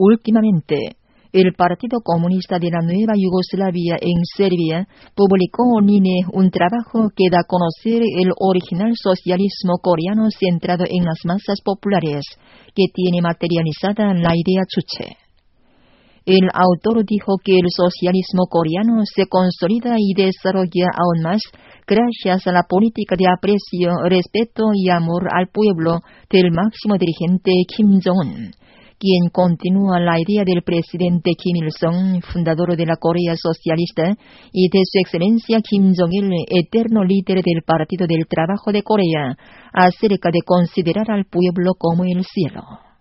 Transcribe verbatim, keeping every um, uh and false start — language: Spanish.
Últimamente, el Partido Comunista de la Nueva Yugoslavia en Serbia publicó online un trabajo que da a conocer el original socialismo coreano centrado en las masas populares, que tiene materializada la idea Chuche. El autor dijo que el socialismo coreano se consolida y desarrolla aún más gracias a la política de aprecio, respeto y amor al pueblo del máximo dirigente Kim Jong-un, quien continúa la idea del presidente Kim Il-sung, fundador de la Corea Socialista, y de su excelencia Kim Jong-il, eterno líder del Partido del Trabajo de Corea, acerca de considerar al pueblo como el cielo.